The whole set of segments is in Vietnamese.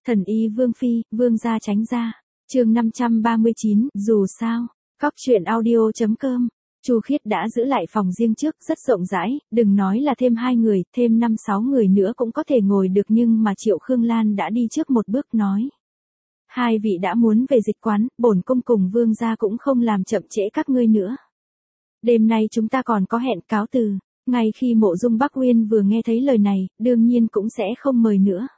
Thần y Vương Phi, Vương gia tránh ra. Chương 539, dù sao. Cóc truyện audio.com. Chu Khiết đã giữ lại phòng riêng trước, rất rộng rãi, đừng nói là thêm 2 người, thêm 5-6 người nữa cũng có thể ngồi được, nhưng mà Triệu Khương Lan đã đi trước một bước nói: "Hai vị đã muốn về dịch quán, bổn cung cùng Vương gia cũng không làm chậm trễ các ngươi nữa. Đêm nay chúng ta còn có hẹn, cáo từ." Ngay khi Mộ Dung Bắc Uyên vừa nghe thấy lời này, đương nhiên cũng sẽ không mời nữa.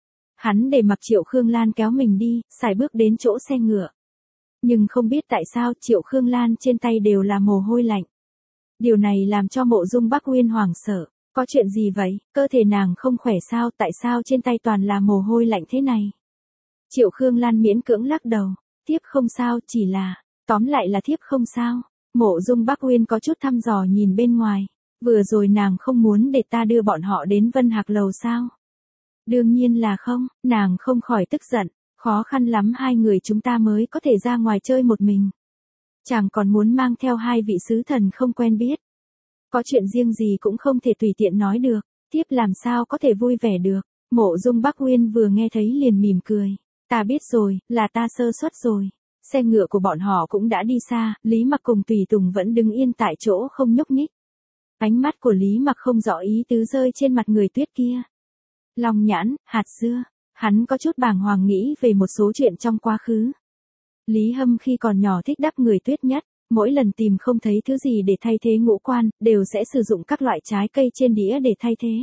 Hắn để mặc Triệu Khương Lan kéo mình đi, sải bước đến chỗ xe ngựa. Nhưng không biết tại sao Triệu Khương Lan trên tay đều là mồ hôi lạnh. Điều này làm cho Mộ Dung Bắc Uyên hoảng sợ. Có chuyện gì vậy, cơ thể nàng không khỏe sao, tại sao trên tay toàn là mồ hôi lạnh thế này? Triệu Khương Lan miễn cưỡng lắc đầu. Thiếp không sao, chỉ là, tóm lại là thiếp không sao. Mộ Dung Bắc Uyên có chút thăm dò nhìn bên ngoài. Vừa rồi nàng không muốn để ta đưa bọn họ đến Vân Hạc Lầu sao? Đương nhiên là không, nàng không khỏi tức giận. Khó khăn lắm 2 người chúng ta mới có thể ra ngoài chơi một mình. Chàng còn muốn mang theo 2 vị sứ thần không quen biết. Có chuyện riêng gì cũng không thể tùy tiện nói được, thiếp làm sao có thể vui vẻ được. Mộ Dung Bắc Uyên vừa nghe thấy liền mỉm cười. Ta biết rồi, là ta sơ suất rồi. Xe ngựa của bọn họ cũng đã đi xa, Lý Mặc cùng Tùy Tùng vẫn đứng yên tại chỗ không nhúc nhích. Ánh mắt của Lý Mặc không rõ ý tứ rơi trên mặt người tuyết kia. Long nhãn, hạt dưa. Hắn có chút bàng hoàng nghĩ về một số chuyện trong quá khứ. Lý Hâm khi còn nhỏ thích đắp người tuyết nhất, mỗi lần tìm không thấy thứ gì để thay thế ngũ quan, đều sẽ sử dụng các loại trái cây trên đĩa để thay thế.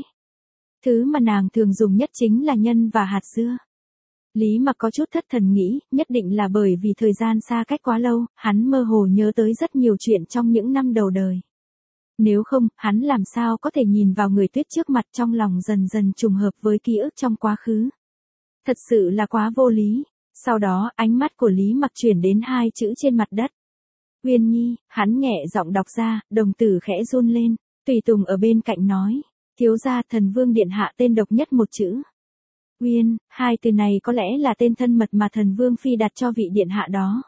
Thứ mà nàng thường dùng nhất chính là nhân và hạt dưa. Lý Mặc có chút thất thần nghĩ, nhất định là bởi vì thời gian xa cách quá lâu, hắn mơ hồ nhớ tới rất nhiều chuyện trong những năm đầu đời. Nếu không, hắn làm sao có thể nhìn vào người tuyết trước mặt, trong lòng dần dần trùng hợp với ký ức trong quá khứ. Thật sự là quá vô lý. Sau đó, ánh mắt của Lý Mặc chuyển đến 2 chữ trên mặt đất. Uyên Nhi, hắn nhẹ giọng đọc ra, đồng tử khẽ run lên. Tùy Tùng ở bên cạnh nói: "Thiếu gia, Thần Vương điện hạ tên độc nhất một chữ. Uyên." 2 từ này có lẽ là tên thân mật mà Thần Vương phi đặt cho vị điện hạ đó.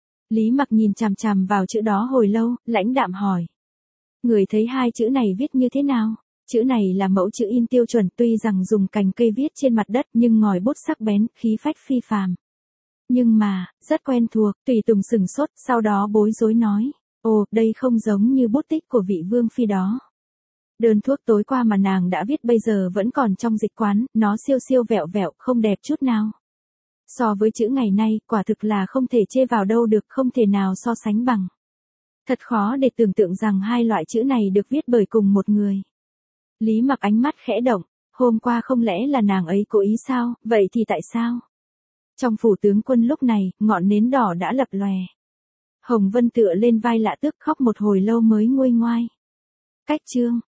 Lý Mặc nhìn chằm chằm vào chữ đó hồi lâu, lãnh đạm hỏi: "Người thấy 2 chữ này viết như thế nào?" Chữ này là mẫu chữ in tiêu chuẩn, tuy rằng dùng cành cây viết trên mặt đất nhưng ngòi bút sắc bén, khí phách phi phàm. Nhưng mà, rất quen thuộc. Tùy Tùng sửng sốt, sau đó bối rối nói: "Ồ, đây không giống như bút tích của vị vương phi đó. Đơn thuốc tối qua mà nàng đã viết bây giờ vẫn còn trong dịch quán, nó siêu siêu vẹo vẹo, không đẹp chút nào. So với chữ ngày nay, quả thực là không thể chê vào đâu được, không thể nào so sánh bằng." Thật khó để tưởng tượng rằng 2 loại chữ này được viết bởi cùng một người. Lý Mặc ánh mắt khẽ động, hôm qua không lẽ là nàng ấy cố ý sao, vậy thì tại sao? Trong phủ tướng quân lúc này, ngọn nến đỏ đã lập lòe. Hồng Vân tựa lên vai Lạ Tước khóc một hồi lâu mới nguôi ngoai. Cách chương.